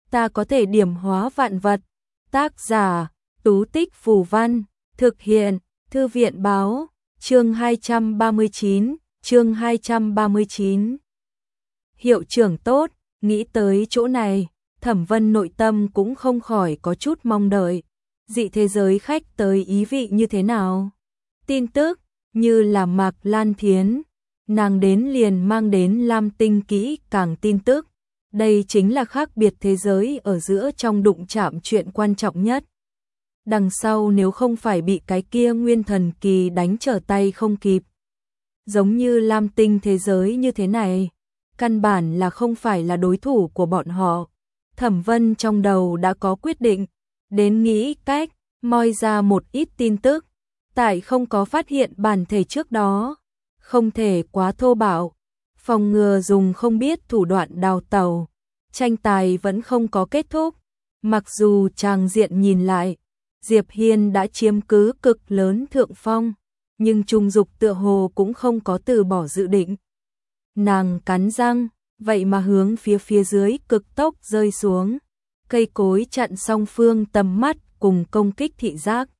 ta có thể điểm hóa vạn vật. Tác giả, Tú Tích Phù Văn, thực hiện, Thư viện Báo, chương 239. Hiệu trưởng tốt, nghĩ tới chỗ này, Thẩm Vân nội tâm cũng không khỏi có chút mong đợi. Dị thế giới khách tới ý vị như thế nào? Tin tức, như là Mạc Lan Thiến, nàng đến liền mang đến Lam Tinh kỹ càng tin tức. Đây chính là khác biệt thế giới ở giữa trong đụng chạm chuyện quan trọng nhất. Đằng sau nếu không phải bị cái kia nguyên thần kỳ đánh trở tay không kịp. Giống như Lam Tinh thế giới như thế này, căn bản là không phải là đối thủ của bọn họ. Thẩm Vân trong đầu đã có quyết định, đến nghĩ cách moi ra một ít tin tức, tại không có phát hiện bản thể trước đó, không thể quá thô bạo, phòng ngừa dùng không biết thủ đoạn đào tẩu. Tranh tài vẫn không có kết thúc, mặc dù tràng diện nhìn lại, Diệp Hiên đã chiếm cứ cực lớn thượng phong, nhưng Trung Dục tựa hồ cũng không có từ bỏ dự định. Nàng cắn răng, vậy mà hướng phía dưới cực tốc rơi xuống, cây cối chặn song phương tầm mắt cùng công kích thị giác.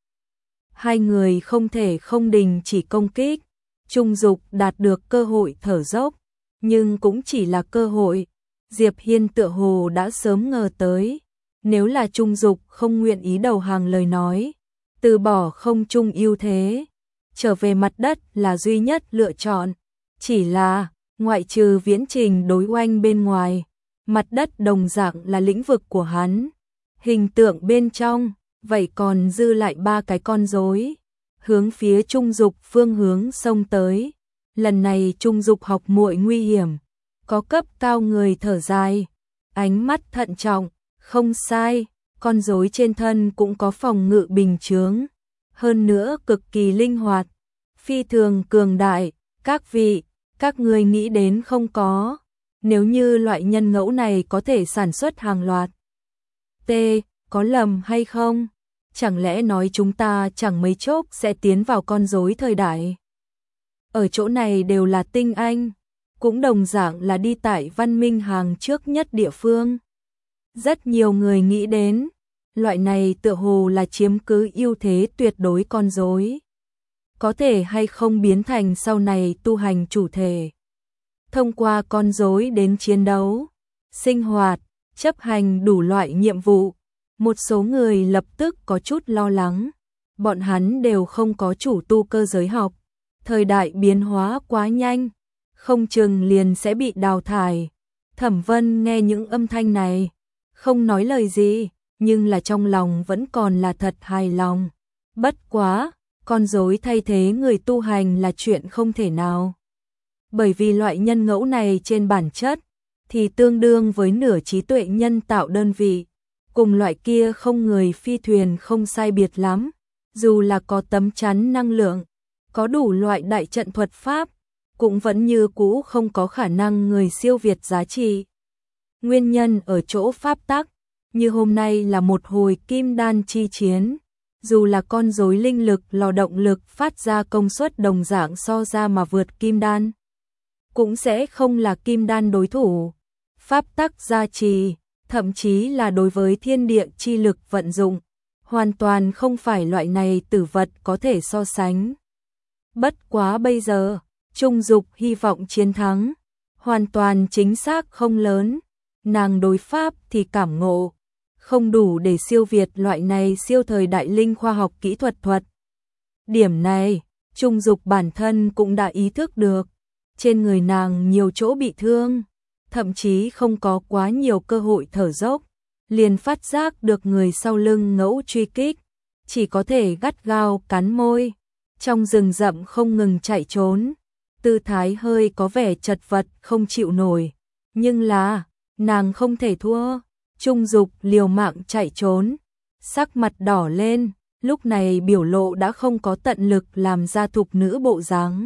Hai người không thể không đình chỉ công kích, Trung Dục đạt được cơ hội thở dốc, nhưng cũng chỉ là cơ hội. Diệp Hiên tựa hồ đã sớm ngờ tới, nếu là Trung Dục không nguyện ý đầu hàng lời nói, từ bỏ không trung ưu thế, trở về mặt đất là duy nhất lựa chọn. Chỉ là, ngoại trừ viễn trình đối oanh bên ngoài, mặt đất đồng dạng là lĩnh vực của hắn. Hình tượng bên trong, vậy còn dư lại 3 cái con rối, hướng phía Trung Dục phương hướng xông tới. Lần này Trung Dục học muội nguy hiểm, có cấp cao người thở dài, ánh mắt thận trọng, không sai, con rối trên thân cũng có phòng ngự bình chướng, hơn nữa cực kỳ linh hoạt, phi thường cường đại. Các vị, các người nghĩ đến không có, nếu như loại nhân ngẫu này có thể sản xuất hàng loạt. Có lầm hay không? Chẳng lẽ nói chúng ta chẳng mấy chốc sẽ tiến vào con rối thời đại? Ở chỗ này đều là tinh anh, cũng đồng dạng là đi tại văn minh hàng trước nhất địa phương. Rất nhiều người nghĩ đến, loại này tựa hồ là chiếm cứ ưu thế tuyệt đối con rối. Có thể hay không biến thành sau này tu hành chủ thể. Thông qua con rối đến chiến đấu, sinh hoạt, chấp hành đủ loại nhiệm vụ. Một số người lập tức có chút lo lắng, bọn hắn đều không có chủ tu cơ giới học. Thời đại biến hóa quá nhanh, không chừng liền sẽ bị đào thải. Thẩm Vân nghe những âm thanh này, không nói lời gì, nhưng là trong lòng vẫn còn là thật hài lòng. Bất quá, con rối thay thế người tu hành là chuyện không thể nào. Bởi vì loại nhân ngẫu này trên bản chất, thì tương đương với nửa trí tuệ nhân tạo đơn vị. Cùng loại kia không người phi thuyền không sai biệt lắm, dù là có tấm chắn năng lượng, có đủ loại đại trận thuật pháp, cũng vẫn như cũ không có khả năng người siêu việt giá trị. Nguyên nhân ở chỗ pháp tắc, như hôm nay là một hồi kim đan chi chiến, dù là con rối linh lực lò động lực phát ra công suất đồng dạng so ra mà vượt kim đan, cũng sẽ không là kim đan đối thủ. Pháp tắc gia trì, thậm chí là đối với thiên địa chi lực vận dụng, hoàn toàn không phải loại này tử vật có thể so sánh. Bất quá bây giờ, Trung Dục hy vọng chiến thắng, hoàn toàn chính xác không lớn, nàng đối pháp thì cảm ngộ, không đủ để siêu việt loại này siêu thời đại linh khoa học kỹ thuật. Điểm này, Trung Dục bản thân cũng đã ý thức được, trên người nàng nhiều chỗ bị thương, thậm chí không có quá nhiều cơ hội thở dốc, liền phát giác được người sau lưng ngẫu truy kích, chỉ có thể gắt gao cắn môi, trong rừng rậm không ngừng chạy trốn, tư thái hơi có vẻ chật vật không chịu nổi, nhưng là, nàng không thể thua. Trung Dục liều mạng chạy trốn, sắc mặt đỏ lên, lúc này biểu lộ đã không có tận lực làm ra thục nữ bộ dáng,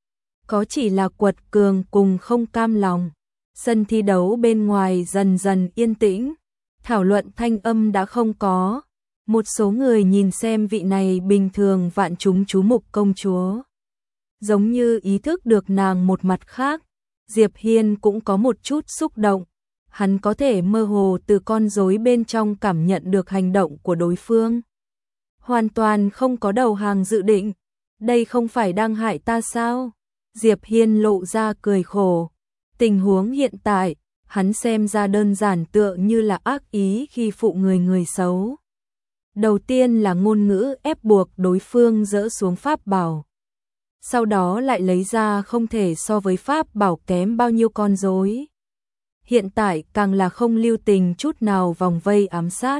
có chỉ là quật cường cùng không cam lòng. Sân thi đấu bên ngoài dần dần yên tĩnh, thảo luận thanh âm đã không có. Một số người nhìn xem vị này bình thường vạn chúng chú mục công chúa, giống như ý thức được nàng một mặt khác. Diệp Hiên cũng có một chút xúc động, hắn có thể mơ hồ từ con rối bên trong cảm nhận được hành động của đối phương. Hoàn toàn không có đầu hàng dự định, đây không phải đang hại ta sao? Diệp Hiên lộ ra cười khổ. Tình huống hiện tại, hắn xem ra đơn giản tựa như là ác ý khi phụ người xấu. Đầu tiên là ngôn ngữ ép buộc đối phương dỡ xuống pháp bảo. Sau đó lại lấy ra không thể so với pháp bảo kém bao nhiêu con rối. Hiện tại càng là không lưu tình chút nào vòng vây ám sát.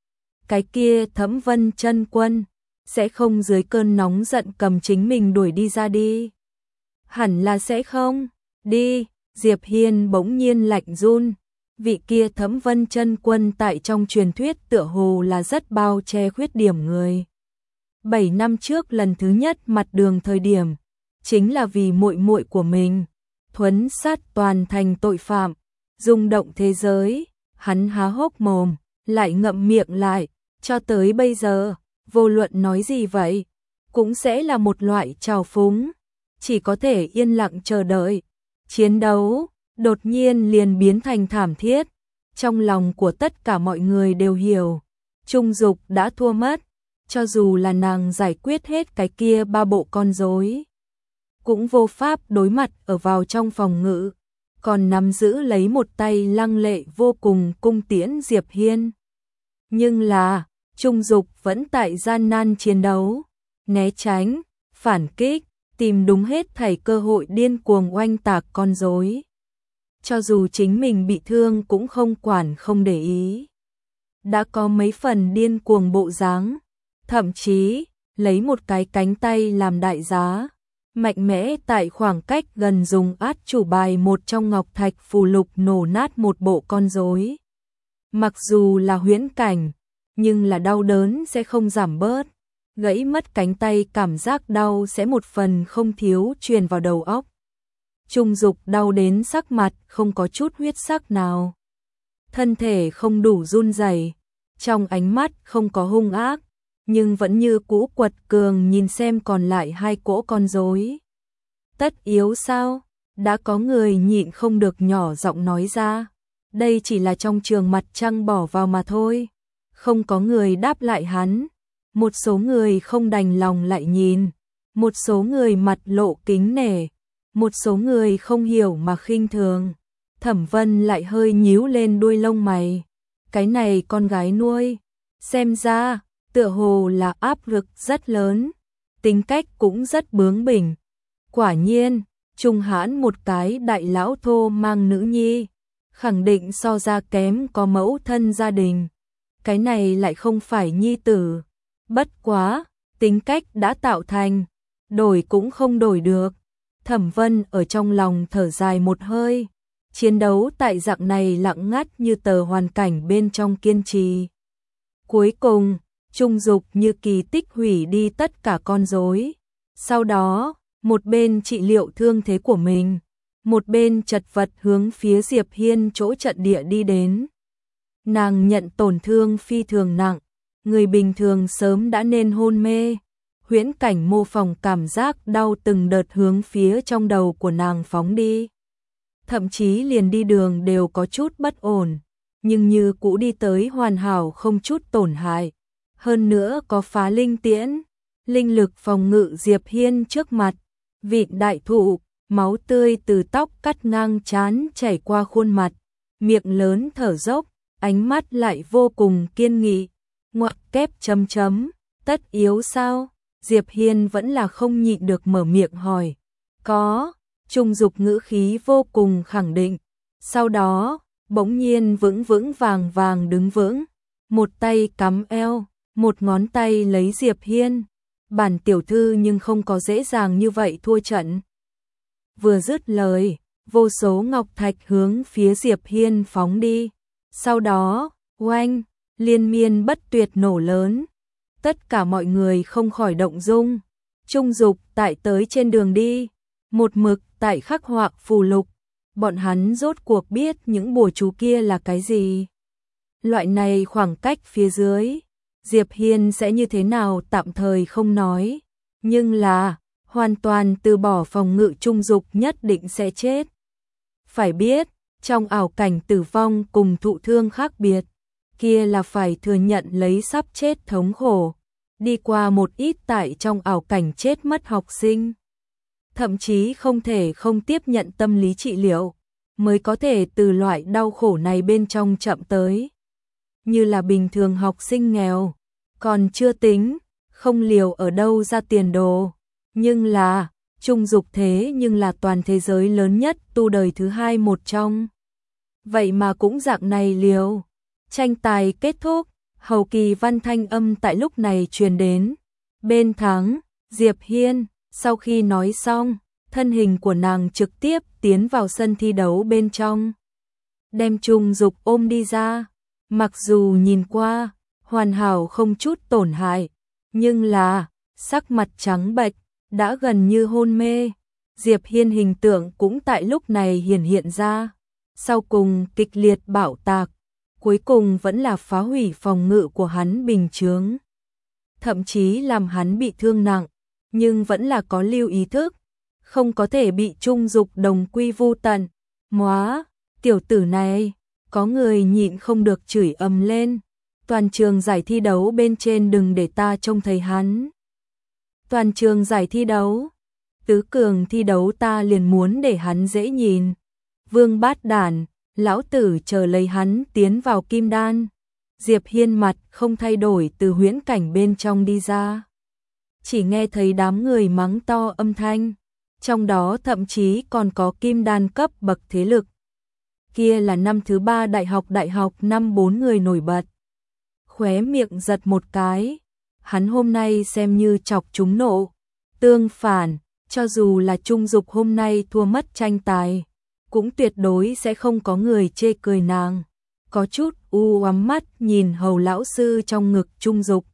Cái kia Thẩm Vân chân quân sẽ không dưới cơn nóng giận cầm chính mình đuổi đi ra đi. Hẳn là sẽ không. Đi, Diệp Hiên bỗng nhiên lạnh run. Vị kia Thẩm Vân chân quân tại trong truyền thuyết tựa hồ là rất bao che khuyết điểm người. 7 năm trước lần thứ nhất mặt đường thời điểm, chính là vì muội muội của mình, thuấn sát toàn thành tội phạm, rung động thế giới, hắn há hốc mồm, lại ngậm miệng lại, cho tới bây giờ, vô luận nói gì vậy, cũng sẽ là một loại trào phúng, chỉ có thể yên lặng chờ đợi. Chiến đấu, đột nhiên liền biến thành thảm thiết, trong lòng của tất cả mọi người đều hiểu, Trung Dục đã thua mất, cho dù là nàng giải quyết hết cái kia 3 bộ con rối, cũng vô pháp đối mặt ở vào trong phòng ngự, còn nắm giữ lấy một tay lăng lệ vô cùng cung tiễn Diệp Hiên. Nhưng là, Trung Dục vẫn tại gian nan chiến đấu, né tránh, phản kích, tìm đúng hết thảy cơ hội điên cuồng oanh tạc con rối. Cho dù chính mình bị thương cũng không quản không để ý. Đã có mấy phần điên cuồng bộ dáng, thậm chí lấy một cái cánh tay làm đại giá, mạnh mẽ tại khoảng cách gần dùng át chủ bài một trong ngọc thạch phù lục nổ nát một bộ con rối. Mặc dù là huyễn cảnh, nhưng là đau đớn sẽ không giảm bớt. Gãy mất cánh tay cảm giác đau sẽ một phần không thiếu truyền vào đầu óc. Trung Dục đau đến sắc mặt không có chút huyết sắc nào. Thân thể không đủ run rẩy, trong ánh mắt không có hung ác, nhưng vẫn như cũ quật cường nhìn xem còn lại 2 cỗ con rối. Tất yếu sao? Đã có người nhịn không được nhỏ giọng nói ra. Đây chỉ là trong trường mặt trăng bỏ vào mà thôi. Không có người đáp lại hắn. Một số người không đành lòng lại nhìn. Một số người mặt lộ kính nể. Một số người không hiểu mà khinh thường. Thẩm Vân lại hơi nhíu lên đuôi lông mày. Cái này con gái nuôi. Xem ra, tựa hồ là áp lực rất lớn. Tính cách cũng rất bướng bỉnh. Quả nhiên, Trung Hãn một cái đại lão thô mang nữ nhi. Khẳng định so ra kém có mẫu thân gia đình. Cái này lại không phải nhi tử. Bất quá, tính cách đã tạo thành, đổi cũng không đổi được. Thẩm Vân ở trong lòng thở dài một hơi. Chiến đấu tại dạng này lặng ngắt như tờ hoàn cảnh bên trong kiên trì. Cuối cùng, Trung Dục như kỳ tích hủy đi tất cả con rối. Sau đó, một bên trị liệu thương thế của mình, một bên chật vật hướng phía Diệp Hiên chỗ trận địa đi đến. Nàng nhận tổn thương phi thường nặng, người bình thường sớm đã nên hôn mê. Huyễn cảnh mô phỏng cảm giác đau từng đợt hướng phía trong đầu của nàng phóng đi. Thậm chí liền đi đường đều có chút bất ổn, nhưng như cũ đi tới hoàn hảo không chút tổn hại. Hơn nữa có phá linh tiễn, linh lực phòng ngự Diệp Hiên trước mặt, vịn đại thụ, máu tươi từ tóc cắt ngang trán chảy qua khuôn mặt, miệng lớn thở dốc, ánh mắt lại vô cùng kiên nghị. Ngoặc kép chấm chấm, tất yếu sao? Diệp Hiên vẫn là không nhịn được mở miệng hỏi. Có, Trung Dục ngữ khí vô cùng khẳng định. Sau đó, bỗng nhiên vững vững vàng vàng đứng vững, một tay cắm eo, một ngón tay lấy Diệp Hiên. Bản tiểu thư nhưng không có dễ dàng như vậy thua trận. Vừa dứt lời, vô số ngọc thạch hướng phía Diệp Hiên phóng đi. Sau đó, oanh, liên miên bất tuyệt nổ lớn. Tất cả mọi người không khỏi động dung. Trung Dục tại tới trên đường đi, một mực tại khắc họa phù lục. Bọn hắn rốt cuộc biết những bùa chú kia là cái gì. Loại này khoảng cách phía dưới, Diệp Hiên sẽ như thế nào tạm thời không nói. Nhưng là, hoàn toàn từ bỏ phòng ngự Trung Dục nhất định sẽ chết. Phải biết, Trong ảo cảnh tử vong cùng thụ thương khác biệt, kia là phải thừa nhận lấy sắp chết thống khổ, đi qua một ít tại trong ảo cảnh chết mất học sinh. Thậm chí không thể không tiếp nhận tâm lý trị liệu, mới có thể từ loại đau khổ này bên trong chậm tới. Như là bình thường học sinh nghèo, còn chưa tính, không liều ở đâu ra tiền đồ. Nhưng là, Trung Dục thế nhưng là toàn thế giới lớn nhất tu đời thứ hai một trong. Vậy mà cũng dạng này liều. Tranh tài kết thúc, hầu kỳ văn thanh âm tại lúc này truyền đến. Bên thắng, Diệp Hiên, sau khi nói xong, thân hình của nàng trực tiếp tiến vào sân thi đấu bên trong. Đem Trung Dục ôm đi ra, mặc dù nhìn qua, hoàn hảo không chút tổn hại, nhưng là, sắc mặt trắng bệch, đã gần như hôn mê. Diệp Hiên hình tượng cũng tại lúc này hiện ra. Sau cùng kịch liệt bạo tạc, cuối cùng vẫn là phá hủy phòng ngự của hắn bình chướng. Thậm chí làm hắn bị thương nặng, nhưng vẫn là có lưu ý thức, không có thể bị Trung Dục đồng quy vu tận. Móa, tiểu tử này, có người nhịn không được chửi ầm lên. Toàn trường giải thi đấu bên trên đừng để ta trông thấy hắn. Toàn trường giải thi đấu, tứ cường thi đấu ta liền muốn để hắn dễ nhìn. Vương bát đản, lão tử chờ lấy hắn tiến vào kim đan. Diệp Hiên mặt không thay đổi từ huyễn cảnh bên trong đi ra. Chỉ nghe thấy đám người mắng to âm thanh, trong đó thậm chí còn có kim đan cấp bậc thế lực. Kia là năm thứ 3 đại học năm 4 người nổi bật. Khóe miệng giật một cái, hắn hôm nay xem như chọc chúng nộ. Tương phản, cho dù là Trung Dục hôm nay thua mất tranh tài, cũng tuyệt đối sẽ không có người chê cười nàng. Có chút u ám mắt nhìn hầu lão sư trong ngực Trung Dục.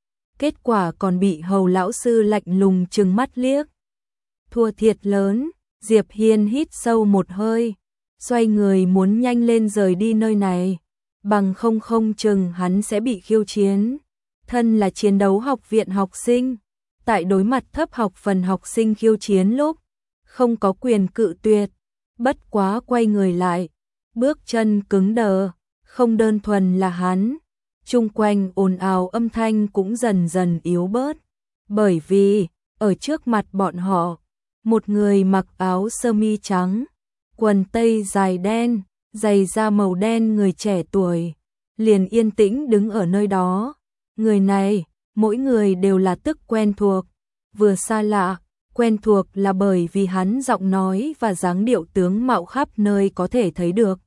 Kết quả còn bị hầu lão sư lạnh lùng trừng mắt liếc. Thua thiệt lớn, Diệp Hiên hít sâu một hơi, xoay người muốn nhanh lên rời đi nơi này, bằng không chừng hắn sẽ bị khiêu chiến. Thân là chiến đấu học viện học sinh, tại đối mặt thấp học phần học sinh khiêu chiến lúc, không có quyền cự tuyệt, bất quá quay người lại, bước chân cứng đờ, không đơn thuần là hắn, chung quanh ồn ào âm thanh cũng dần dần yếu bớt, bởi vì, ở trước mặt bọn họ, một người mặc áo sơ mi trắng, quần tây dài đen, giày da màu đen người trẻ tuổi, liền yên tĩnh đứng ở nơi đó. Người này, mỗi người đều là tức quen thuộc, vừa xa lạ, quen thuộc là bởi vì hắn giọng nói và dáng điệu tướng mạo khắp nơi có thể thấy được.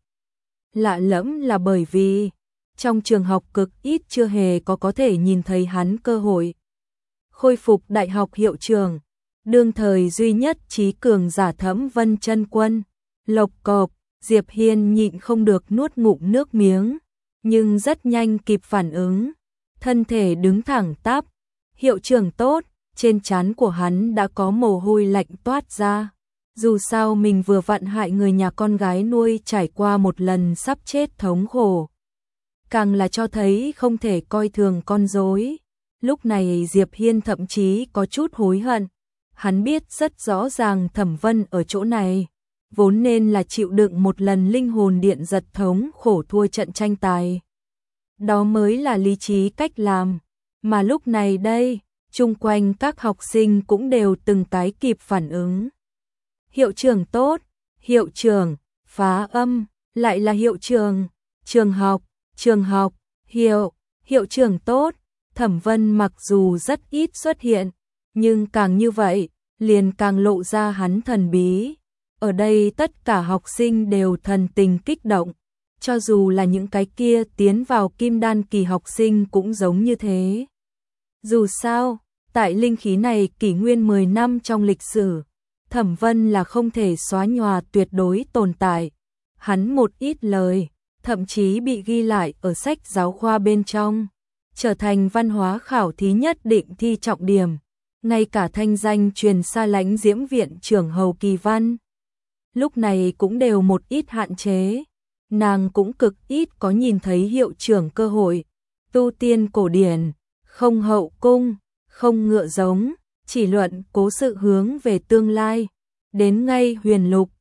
Lạ lẫm là bởi vì, trong trường học cực ít chưa hề có thể nhìn thấy hắn cơ hội. Khôi phục đại học hiệu trưởng, đương thời duy nhất trí cường giả Thẩm Vân Chân Quân, lộc cộc, Diệp Hiên nhịn không được nuốt ngụm nước miếng, nhưng rất nhanh kịp phản ứng. Thân thể đứng thẳng tắp, hiệu trưởng tốt, trên trán của hắn đã có mồ hôi lạnh toát ra. Dù sao mình vừa vặn hại người nhà con gái nuôi trải qua một lần sắp chết thống khổ. Càng là cho thấy không thể coi thường con rối. Lúc này Diệp Hiên thậm chí có chút hối hận. Hắn biết rất rõ ràng Thẩm Vân ở chỗ này, vốn nên là chịu đựng một lần linh hồn điện giật thống khổ thua trận tranh tài. Đó mới là lý trí cách làm, mà lúc này đây, chung quanh các học sinh cũng đều từng cái kịp phản ứng. Hiệu trưởng tốt, hiệu trưởng, phá âm, lại là hiệu trưởng, trường học, hiệu trưởng tốt. Thẩm Vân mặc dù rất ít xuất hiện, nhưng càng như vậy, liền càng lộ ra hắn thần bí. Ở đây tất cả học sinh đều thần tình kích động. Cho dù là những cái kia tiến vào kim đan kỳ học sinh cũng giống như thế. Dù sao, tại linh khí này kỷ nguyên 10 năm trong lịch sử, Thẩm Vân là không thể xóa nhòa tuyệt đối tồn tại. Hắn một ít lời, thậm chí bị ghi lại ở sách giáo khoa bên trong, trở thành văn hóa khảo thí nhất định thi trọng điểm. Ngay cả thanh danh truyền xa lãnh Diễm viện trưởng Hầu Kỳ Văn, lúc này cũng đều một ít hạn chế. Nàng cũng cực ít có nhìn thấy hiệu trưởng cơ hội. Tu tiên cổ điển, không hậu cung, không ngựa giống, chỉ luận cố sự hướng về tương lai. Đến ngay huyền lục,